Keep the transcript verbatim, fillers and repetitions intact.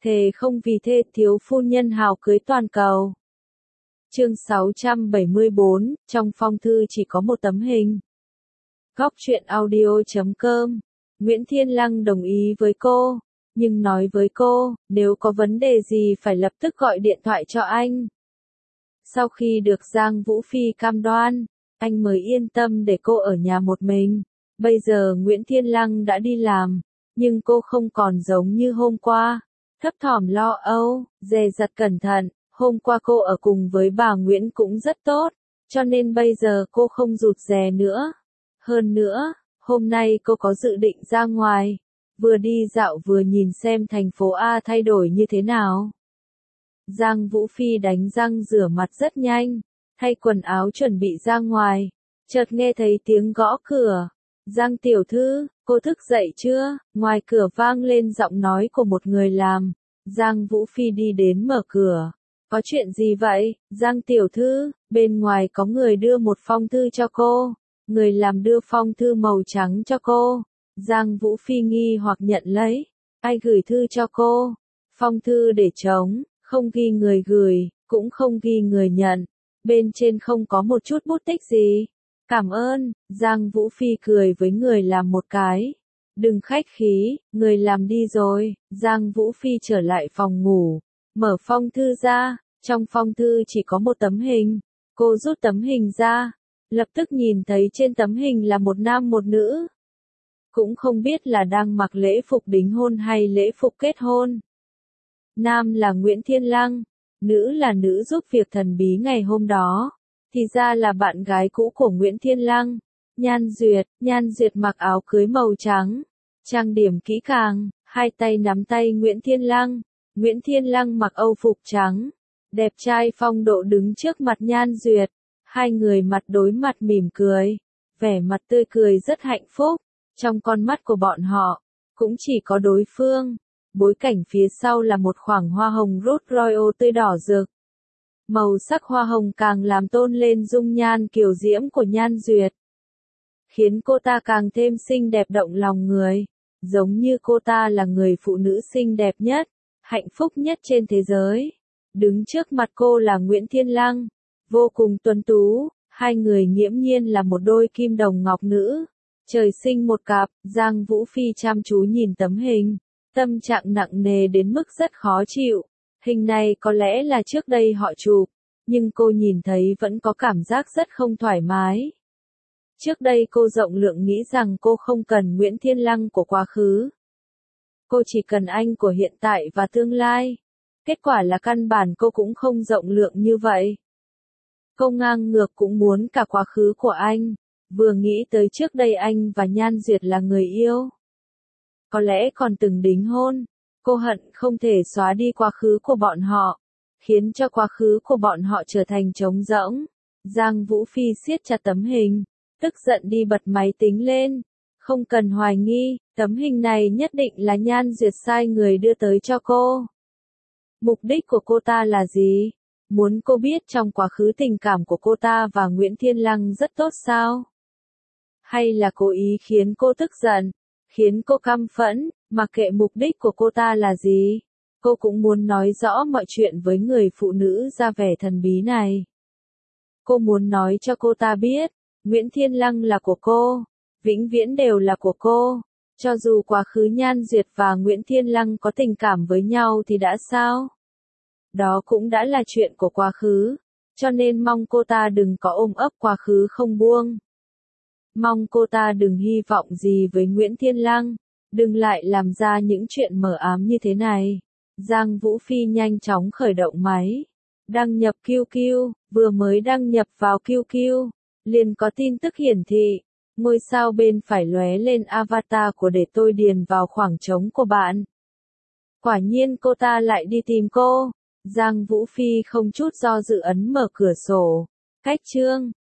Thề không vì thê thiếu phu nhân hào cưới toàn cầu. Chương sáu trăm bảy mươi bốn, trong phong thư chỉ có một tấm hình. Góc truyện audio chấm com. Nguyễn Thiên Lăng đồng ý với cô, nhưng nói với cô, nếu có vấn đề gì phải lập tức gọi điện thoại cho anh. Sau khi được Giang Vũ Phi cam đoan, anh mới yên tâm để cô ở nhà một mình. Bây giờ Nguyễn Thiên Lăng đã đi làm, nhưng cô không còn giống như hôm qua, thấp thỏm lo âu, dè dặt cẩn thận. Hôm qua cô ở cùng với bà Nguyễn cũng rất tốt, cho nên bây giờ cô không rụt rè nữa. Hơn nữa, hôm nay cô có dự định ra ngoài, vừa đi dạo vừa nhìn xem thành phố A thay đổi như thế nào. Giang Vũ Phi đánh răng rửa mặt rất nhanh, thay quần áo chuẩn bị ra ngoài, chợt nghe thấy tiếng gõ cửa. Giang tiểu thư, cô thức dậy chưa? Ngoài cửa vang lên giọng nói của một người làm. Giang Vũ Phi đi đến mở cửa. Có chuyện gì vậy, Giang tiểu thư? Bên ngoài có người đưa một phong thư cho cô. Người làm đưa phong thư màu trắng cho cô. Giang Vũ Phi nghi hoặc nhận lấy. Ai gửi thư cho cô? Phong thư để trống, không ghi người gửi, cũng không ghi người nhận. Bên trên không có một chút bút tích gì. Cảm ơn, Giang Vũ Phi cười với người làm một cái. Đừng khách khí, người làm đi rồi. Giang Vũ Phi trở lại phòng ngủ, mở phong thư ra, trong phong thư chỉ có một tấm hình. Cô rút tấm hình ra, lập tức nhìn thấy trên tấm hình là một nam một nữ. Cũng không biết là đang mặc lễ phục đính hôn hay lễ phục kết hôn. Nam là Nguyễn Thiên Lăng, nữ là nữ giúp việc thần bí ngày hôm đó. Thì ra là bạn gái cũ của Nguyễn Thiên Lăng, Nhan Duyệt. Nhan Duyệt mặc áo cưới màu trắng, trang điểm kỹ càng, hai tay nắm tay Nguyễn Thiên Lăng. Nguyễn Thiên Lăng mặc âu phục trắng, đẹp trai phong độ đứng trước mặt Nhan Duyệt. Hai người mặt đối mặt mỉm cười, vẻ mặt tươi cười rất hạnh phúc. Trong con mắt của bọn họ, cũng chỉ có đối phương. Bối cảnh phía sau là một khoảng hoa hồng Rose Royal tươi đỏ rực. Màu sắc hoa hồng càng làm tôn lên dung nhan kiều diễm của Nhan Duyệt, khiến cô ta càng thêm xinh đẹp động lòng người, giống như cô ta là người phụ nữ xinh đẹp nhất, hạnh phúc nhất trên thế giới. Đứng trước mặt cô là Nguyễn Thiên Lăng, vô cùng tuấn tú, hai người nghiễm nhiên là một đôi kim đồng ngọc nữ, trời sinh một cặp. Giang Vũ Phi chăm chú nhìn tấm hình, tâm trạng nặng nề đến mức rất khó chịu. Hình này có lẽ là trước đây họ chụp, nhưng cô nhìn thấy vẫn có cảm giác rất không thoải mái. Trước đây cô rộng lượng nghĩ rằng cô không cần Nguyễn Thiên Lăng của quá khứ. Cô chỉ cần anh của hiện tại và tương lai. Kết quả là căn bản cô cũng không rộng lượng như vậy. Cô ngang ngược cũng muốn cả quá khứ của anh. Vừa nghĩ tới trước đây anh và Nhan Duyệt là người yêu, có lẽ còn từng đính hôn. Cô hận không thể xóa đi quá khứ của bọn họ, khiến cho quá khứ của bọn họ trở thành trống rỗng. Giang Vũ Phi siết chặt tấm hình, tức giận đi bật máy tính lên. Không cần hoài nghi, tấm hình này nhất định là Nhan Duyệt sai người đưa tới cho cô. Mục đích của cô ta là gì? Muốn cô biết trong quá khứ tình cảm của cô ta và Nguyễn Thiên Lăng rất tốt sao? Hay là cố ý khiến cô tức giận, khiến cô căm phẫn? Mặc kệ mục đích của cô ta là gì, cô cũng muốn nói rõ mọi chuyện với người phụ nữ ra vẻ thần bí này. Cô muốn nói cho cô ta biết, Nguyễn Thiên Lăng là của cô, vĩnh viễn đều là của cô. Cho dù quá khứ Nhan Duyệt và Nguyễn Thiên Lăng có tình cảm với nhau thì đã sao? Đó cũng đã là chuyện của quá khứ, cho nên mong cô ta đừng có ôm ấp quá khứ không buông. Mong cô ta đừng hy vọng gì với Nguyễn Thiên Lăng. Đừng lại làm ra những chuyện mờ ám như thế này. Giang Vũ Phi nhanh chóng khởi động máy. Đăng nhập Q Q, vừa mới đăng nhập vào Q Q, liền có tin tức hiển thị. Ngôi sao bên phải lóe lên avatar của để tôi điền vào khoảng trống của bạn. Quả nhiên cô ta lại đi tìm cô. Giang Vũ Phi không chút do dự ấn mở cửa sổ. Cách chương.